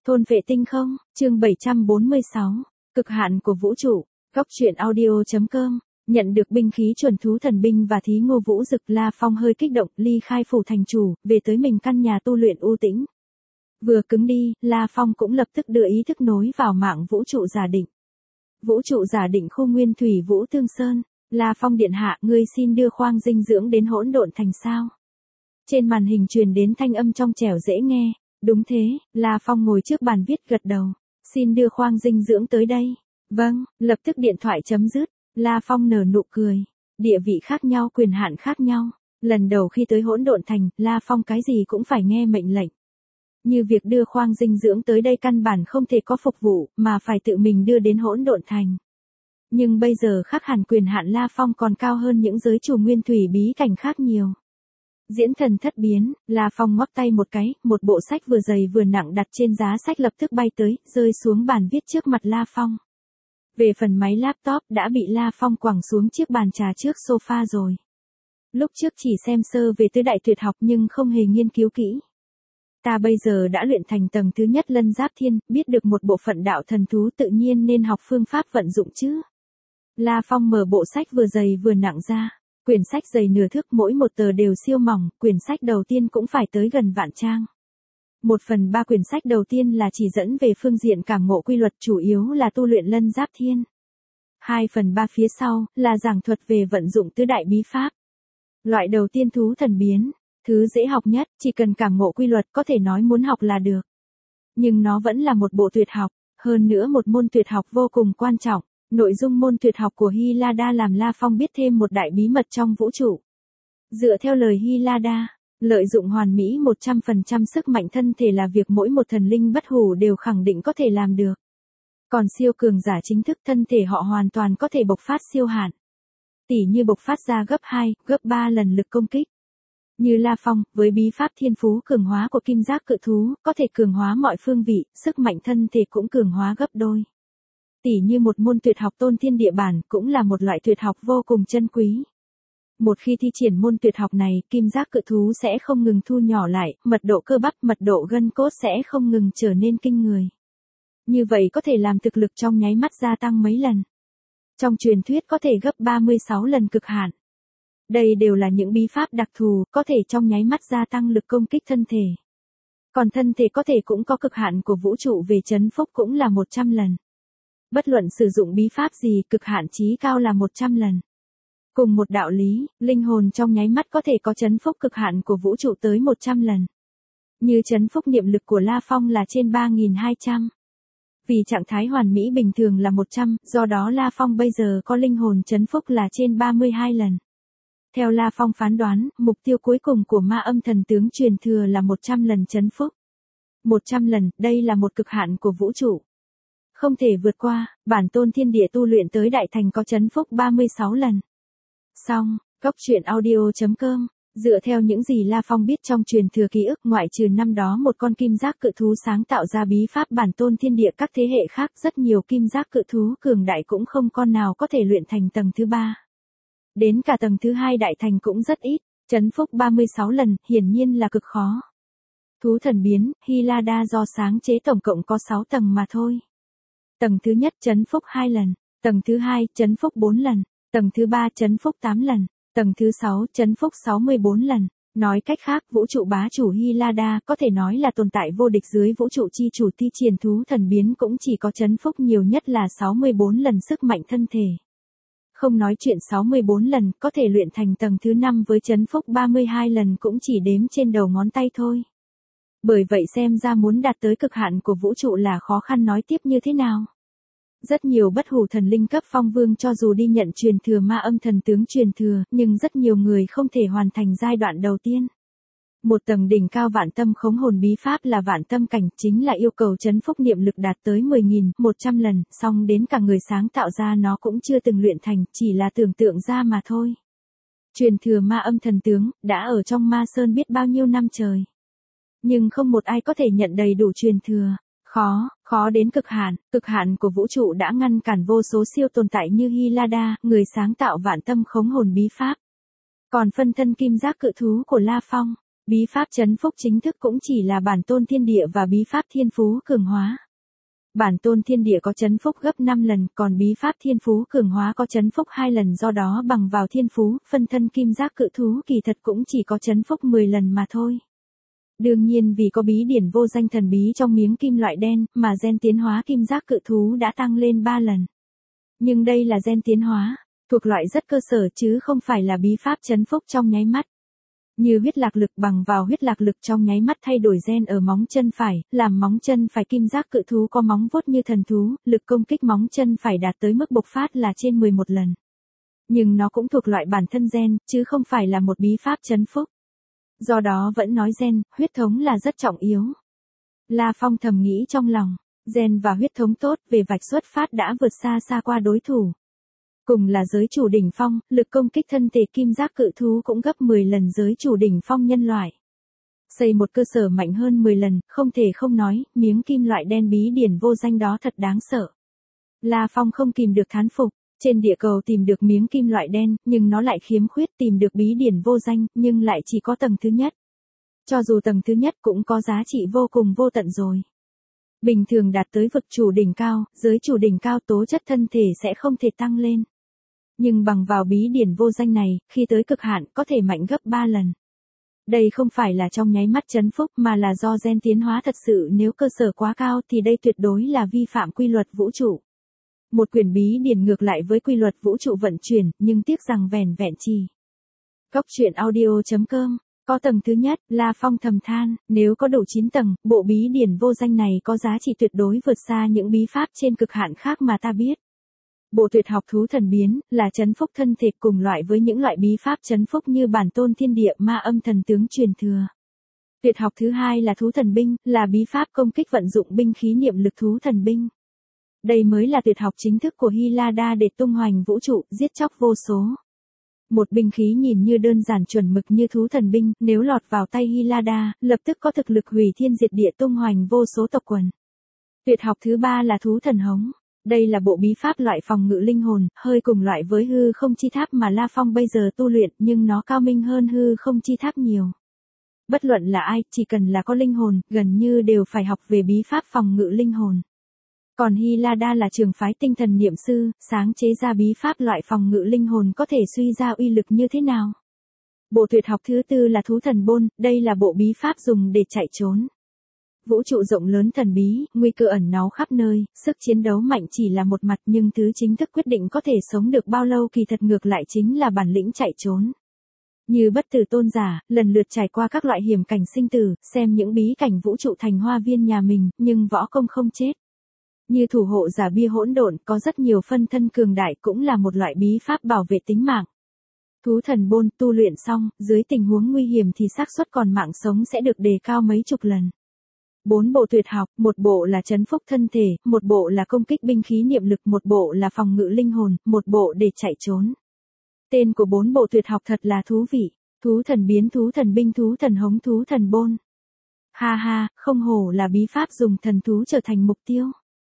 Thôn vệ tinh không, chương 746, cực hạn của vũ trụ, góc truyện audio.com, nhận được binh khí chuẩn thú thần binh và thí ngô vũ dực, La Phong hơi kích động, ly khai phủ thành chủ, về tới mình căn nhà tu luyện u tĩnh. Vừa cứng đi, La Phong cũng lập tức đưa ý thức nối vào mạng vũ trụ giả định. Vũ trụ giả định khu nguyên thủy Vũ Thương Sơn, La Phong điện hạ, ngươi xin đưa khoang dinh dưỡng đến hỗn độn thành sao? Trên màn hình truyền đến thanh âm trong trẻo dễ nghe. Đúng thế, La Phong ngồi trước bàn viết gật đầu. Xin đưa khoang dinh dưỡng tới đây. Vâng, lập tức điện thoại chấm dứt. La Phong nở nụ cười. Địa vị khác nhau, quyền hạn khác nhau. Lần đầu khi tới hỗn độn thành, La Phong cái gì cũng phải nghe mệnh lệnh. Như việc đưa khoang dinh dưỡng tới đây căn bản không thể có phục vụ, mà phải tự mình đưa đến hỗn độn thành. Nhưng bây giờ khác hẳn, quyền hạn La Phong còn cao hơn những giới chủ nguyên thủy bí cảnh khác nhiều. Diễn thần thất biến, La Phong ngoắc tay một cái, một bộ sách vừa dày vừa nặng đặt trên giá sách lập tức bay tới, rơi xuống bàn viết trước mặt La Phong. Về phần máy laptop đã bị La Phong quẳng xuống chiếc bàn trà trước sofa rồi. Lúc trước chỉ xem sơ về tứ đại tuyệt học nhưng không hề nghiên cứu kỹ. Ta bây giờ đã luyện thành tầng thứ nhất Lân Giáp Thiên, biết được một bộ phận đạo thần thú, tự nhiên nên học phương pháp vận dụng chứ. La Phong mở bộ sách vừa dày vừa nặng ra. Quyển sách dày nửa thước, mỗi một tờ đều siêu mỏng, quyển sách đầu tiên cũng phải tới gần vạn trang. 1/3 quyển sách đầu tiên là chỉ dẫn về phương diện cảm ngộ quy luật, chủ yếu là tu luyện Lân Giáp Thiên. 2/3 phía sau là giảng thuật về vận dụng tứ đại bí pháp. Loại đầu tiên thú thần biến, thứ dễ học nhất, chỉ cần cảm ngộ quy luật có thể nói muốn học là được. Nhưng nó vẫn là một bộ tuyệt học, hơn nữa một môn tuyệt học vô cùng quan trọng. Nội dung môn tuyệt học của Hylada làm La Phong biết thêm một đại bí mật trong vũ trụ. Dựa theo lời Hylada, lợi dụng hoàn mỹ 100% sức mạnh thân thể là việc mỗi một thần linh bất hủ đều khẳng định có thể làm được. Còn siêu cường giả chính thức, thân thể họ hoàn toàn có thể bộc phát siêu hạn. Tỉ như bộc phát ra gấp 2, gấp 3 lần lực công kích. Như La Phong, với bí pháp thiên phú cường hóa của kim giác cự thú, có thể cường hóa mọi phương vị, sức mạnh thân thể cũng cường hóa gấp đôi. Tỉ như một môn tuyệt học Tôn Thiên Địa Bản, cũng là một loại tuyệt học vô cùng chân quý. Một khi thi triển môn tuyệt học này, kim giác cự thú sẽ không ngừng thu nhỏ lại, mật độ cơ bắp, mật độ gân cốt sẽ không ngừng trở nên kinh người. Như vậy có thể làm thực lực trong nháy mắt gia tăng mấy lần. Trong truyền thuyết có thể gấp 36 lần cực hạn. Đây đều là những bí pháp đặc thù, có thể trong nháy mắt gia tăng lực công kích thân thể. Còn thân thể có thể cũng có cực hạn của vũ trụ, về trấn phúc cũng là 100 lần. Bất luận sử dụng bí pháp gì, cực hạn chí cao là 100 lần. Cùng một đạo lý, linh hồn trong nháy mắt có thể có trấn phúc cực hạn của vũ trụ tới 100 lần. Như trấn phúc niệm lực của La Phong là trên 3200. Vì trạng thái hoàn mỹ bình thường là 100, do đó La Phong bây giờ có linh hồn trấn phúc là trên 32 lần. Theo La Phong phán đoán, mục tiêu cuối cùng của ma âm thần tướng truyền thừa là 100 lần trấn phúc. 100 lần, đây là một cực hạn của vũ trụ. Không thể vượt qua, bản tôn thiên địa tu luyện tới đại thành có trấn phúc 36 lần. Xong, góc truyện audio.com, dựa theo những gì La Phong biết trong truyền thừa ký ức, ngoại trừ năm đó một con kim giác cự thú sáng tạo ra bí pháp bản tôn thiên địa, các thế hệ khác rất nhiều kim giác cự thú cường đại cũng không con nào có thể luyện thành tầng thứ 3. Đến cả tầng thứ 2 đại thành cũng rất ít, trấn phúc 36 lần, hiển nhiên là cực khó. Thú thần biến, Hylada do sáng chế tổng cộng có 6 tầng mà thôi. Tầng thứ nhất trấn phúc 2 lần, tầng thứ 2 trấn phúc 4 lần, tầng thứ 3 trấn phúc 8 lần, tầng thứ 6 trấn phúc 64 lần. Nói cách khác, vũ trụ bá chủ Hylada có thể nói là tồn tại vô địch dưới vũ trụ chi chủ, thi triển thú thần biến cũng chỉ có trấn phúc nhiều nhất là 64 lần sức mạnh thân thể. Không nói chuyện 64 lần, có thể luyện thành tầng thứ 5 với trấn phúc 32 lần cũng chỉ đếm trên đầu ngón tay thôi. Bởi vậy xem ra muốn đạt tới cực hạn của vũ trụ là khó khăn, nói tiếp như thế nào. Rất nhiều bất hủ thần linh cấp phong vương cho dù đi nhận truyền thừa ma âm thần tướng truyền thừa, nhưng rất nhiều người không thể hoàn thành giai đoạn đầu tiên. Một tầng đỉnh cao vạn tâm khống hồn bí pháp là vạn tâm cảnh, chính là yêu cầu trấn phúc niệm lực đạt tới 10.100 lần, song đến cả người sáng tạo ra nó cũng chưa từng luyện thành, chỉ là tưởng tượng ra mà thôi. Truyền thừa ma âm thần tướng, đã ở trong ma sơn biết bao nhiêu năm trời. Nhưng không một ai có thể nhận đầy đủ truyền thừa. Khó đến cực hạn của vũ trụ đã ngăn cản vô số siêu tồn tại như Hylada, người sáng tạo vạn tâm khống hồn bí pháp. Còn phân thân kim giác cự thú của La Phong, Bí pháp trấn phúc chính thức cũng chỉ là bản tôn thiên địa và bí pháp thiên phú cường hóa. Bản tôn thiên địa có trấn phúc gấp 5 lần, còn bí pháp thiên phú cường hóa có trấn phúc 2 lần, do đó bằng vào thiên phú, phân thân kim giác cự thú kỳ thật cũng chỉ có trấn phúc 10 lần mà thôi. Đương nhiên vì có bí điển vô danh thần bí trong miếng kim loại đen, mà gen tiến hóa kim giác cự thú đã tăng lên 3 lần. Nhưng đây là gen tiến hóa, thuộc loại rất cơ sở chứ không phải là bí pháp trấn phúc trong nháy mắt. Như huyết lạc lực, bằng vào huyết lạc lực trong nháy mắt thay đổi gen ở móng chân phải, làm móng chân phải kim giác cự thú có móng vuốt như thần thú, lực công kích móng chân phải đạt tới mức bộc phát là trên 11 lần. Nhưng nó cũng thuộc loại bản thân gen, chứ không phải là một bí pháp trấn phúc. Do đó vẫn nói gen, huyết thống là rất trọng yếu. La Phong thầm nghĩ trong lòng, gen và huyết thống tốt về vạch xuất phát đã vượt xa qua đối thủ. Cùng là giới chủ đỉnh phong, lực công kích thân thể kim giác cự thú cũng gấp 10 lần giới chủ đỉnh phong nhân loại. Xây một cơ sở mạnh hơn 10 lần, không thể không nói, miếng kim loại đen bí điển vô danh đó thật đáng sợ. La Phong không kìm được thán phục, trên địa cầu tìm được miếng kim loại đen, nhưng nó lại khiếm khuyết, tìm được bí điển vô danh, nhưng lại chỉ có tầng thứ nhất. Cho dù tầng thứ nhất cũng có giá trị vô cùng vô tận rồi. Bình thường đạt tới vực chủ đỉnh cao, giới chủ đỉnh cao tố chất thân thể sẽ không thể tăng lên. Nhưng bằng vào bí điển vô danh này, khi tới cực hạn có thể mạnh gấp 3 lần. Đây không phải là trong nháy mắt trấn phúc mà là do gen tiến hóa thật sự, nếu cơ sở quá cao thì đây tuyệt đối là vi phạm quy luật vũ trụ. Một quyển bí điển ngược lại với quy luật vũ trụ vận chuyển, nhưng tiếc rằng vẻn vẹn chỉ. Cốc truyện audio.com. Có tầng thứ nhất, La Phong thầm than, nếu có đủ 9 tầng, bộ bí điển vô danh này có giá trị tuyệt đối vượt xa những bí pháp trên cực hạn khác mà ta biết. Bộ tuyệt học thú thần biến, là trấn phúc thân thể cùng loại với những loại bí pháp trấn phúc như bản tôn thiên địa ma âm thần tướng truyền thừa. Tuyệt học thứ hai là thú thần binh, là bí pháp công kích vận dụng binh khí niệm lực thú thần binh. Đây mới là tuyệt học chính thức của Hylada để tung hoành vũ trụ, giết chóc vô số. Một binh khí nhìn như đơn giản chuẩn mực như thú thần binh, nếu lọt vào tay Hylada, lập tức có thực lực hủy thiên diệt địa tung hoành vô số tộc quần. Tuyệt học thứ ba là thú thần hống. Đây là bộ bí pháp loại phòng ngự linh hồn, hơi cùng loại với hư không chi tháp mà La Phong bây giờ tu luyện, nhưng nó cao minh hơn hư không chi tháp nhiều. Bất luận là ai, chỉ cần là có linh hồn, gần như đều phải học về bí pháp phòng ngự linh hồn. Còn Hylada là trường phái tinh thần niệm sư, sáng chế ra bí pháp loại phòng ngự linh hồn có thể suy ra uy lực như thế nào. Bộ tuyệt học thứ tư là thú thần bôn, đây là bộ bí pháp dùng để chạy trốn. Vũ trụ rộng lớn thần bí, nguy cơ ẩn náu khắp nơi, sức chiến đấu mạnh chỉ là một mặt, nhưng thứ chính thức quyết định có thể sống được bao lâu kỳ thật ngược lại chính là bản lĩnh chạy trốn. Như bất tử tôn giả, lần lượt trải qua các loại hiểm cảnh sinh tử, xem những bí cảnh vũ trụ thành hoa viên nhà mình, nhưng võ công không chết. Như thủ hộ giả bia hỗn độn, có rất nhiều phân thân cường đại cũng là một loại bí pháp bảo vệ tính mạng. Thú thần bôn tu luyện xong, dưới tình huống nguy hiểm thì xác suất còn mạng sống sẽ được đề cao mấy chục lần. 4 bộ tuyệt học, một bộ là trấn phúc thân thể, một bộ là công kích binh khí niệm lực, một bộ là phòng ngự linh hồn, một bộ để chạy trốn. Tên của 4 bộ tuyệt học thật là thú vị, thú thần biến, thú thần binh, thú thần hống, thú thần bôn. Ha ha, không hổ là bí pháp dùng thần thú trở thành mục tiêu.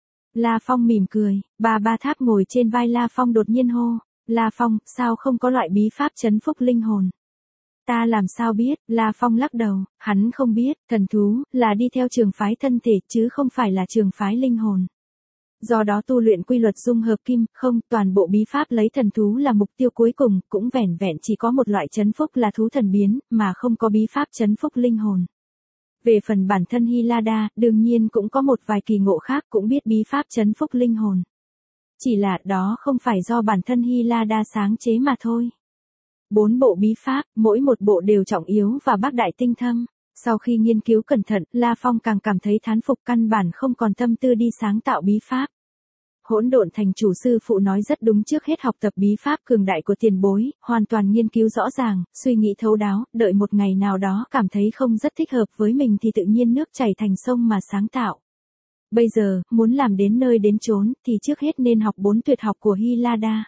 La Phong mỉm cười, ba tháp ngồi trên vai La Phong đột nhiên hô, La Phong, sao không có loại bí pháp trấn phúc linh hồn? Ta làm sao biết, La Phong lắc đầu, hắn không biết, thần thú, là đi theo trường phái thân thể chứ không phải là trường phái linh hồn. Do đó tu luyện quy luật dung hợp kim, không, toàn bộ bí pháp lấy thần thú là mục tiêu cuối cùng, cũng vẻn vẹn chỉ có một loại trấn phúc là thú thần biến, mà không có bí pháp trấn phúc linh hồn. Về phần bản thân Hylada, đương nhiên cũng có một vài kỳ ngộ khác cũng biết bí pháp trấn phúc linh hồn. Chỉ là đó không phải do bản thân Hylada sáng chế mà thôi. 4 bộ bí pháp, mỗi một bộ đều trọng yếu và bác đại tinh thâm. Sau khi nghiên cứu cẩn thận, La Phong càng cảm thấy thán phục, căn bản không còn tâm tư đi sáng tạo bí pháp. Hỗn độn thành chủ sư phụ nói rất đúng, trước hết học tập bí pháp cường đại của tiền bối, hoàn toàn nghiên cứu rõ ràng, suy nghĩ thấu đáo, đợi một ngày nào đó cảm thấy không rất thích hợp với mình thì tự nhiên nước chảy thành sông mà sáng tạo. Bây giờ, muốn làm đến nơi đến chốn, thì trước hết nên học 4 tuyệt học của Hylada.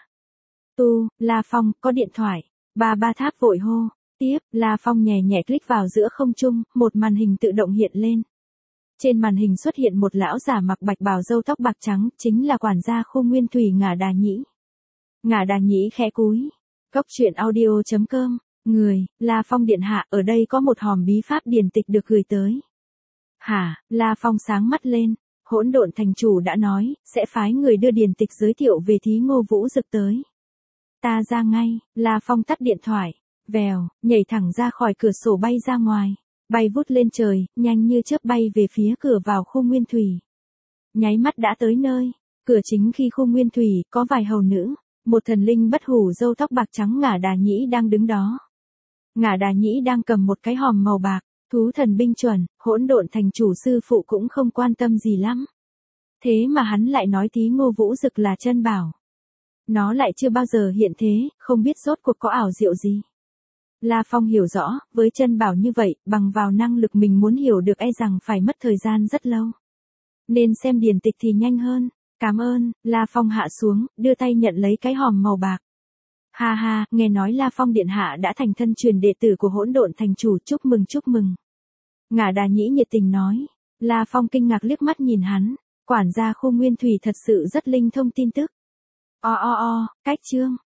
La Phong, có điện thoại. Ba tháp vội hô. Tiếp, La Phong nhẹ nhẹ click vào giữa không trung, một màn hình tự động hiện lên. Trên màn hình xuất hiện một lão giả mặc bạch bào râu tóc bạc trắng, chính là quản gia khu nguyên thủy Ngả Đà Nhĩ. Ngả Đà Nhĩ khẽ cúi. Cốc truyện audio.com Người, La Phong điện hạ, ở đây có một hòm bí pháp điển tịch được gửi tới. Hả, La Phong sáng mắt lên, Hỗn Độn thành chủ đã nói, sẽ phái người đưa điển tịch giới thiệu về thí Ngô Vũ Dực tới. Ta ra ngay, La Phong tắt điện thoại, vèo, nhảy thẳng ra khỏi cửa sổ bay ra ngoài, bay vút lên trời, nhanh như chớp bay về phía cửa vào khu nguyên thủy. Nháy mắt đã tới nơi, cửa chính khi khu nguyên thủy, có vài hầu nữ, một thần linh bất hủ râu tóc bạc trắng Ngả Đà Nhĩ đang đứng đó. Ngả Đà Nhĩ đang cầm một cái hòm màu bạc, thú thần binh chuẩn, Hỗn Độn thành chủ sư phụ cũng không quan tâm gì lắm. Thế mà hắn lại nói thí Ngô Vũ Dực là chân bảo. Nó lại chưa bao giờ hiện thế, không biết rốt cuộc có ảo diệu gì. La Phong hiểu rõ, với chân bảo như vậy, bằng vào năng lực mình muốn hiểu được e rằng phải mất thời gian rất lâu. Nên xem điển tịch thì nhanh hơn. Cảm ơn, La Phong hạ xuống, đưa tay nhận lấy cái hòm màu bạc. Ha ha, nghe nói La Phong điện hạ đã thành thân truyền đệ tử của Hỗn Độn thành chủ, chúc mừng chúc mừng. Ngả Đà Nhĩ nhiệt tình nói. La Phong kinh ngạc liếc mắt nhìn hắn, quản gia khu nguyên thủy thật sự rất linh thông tin tức. Cách chương.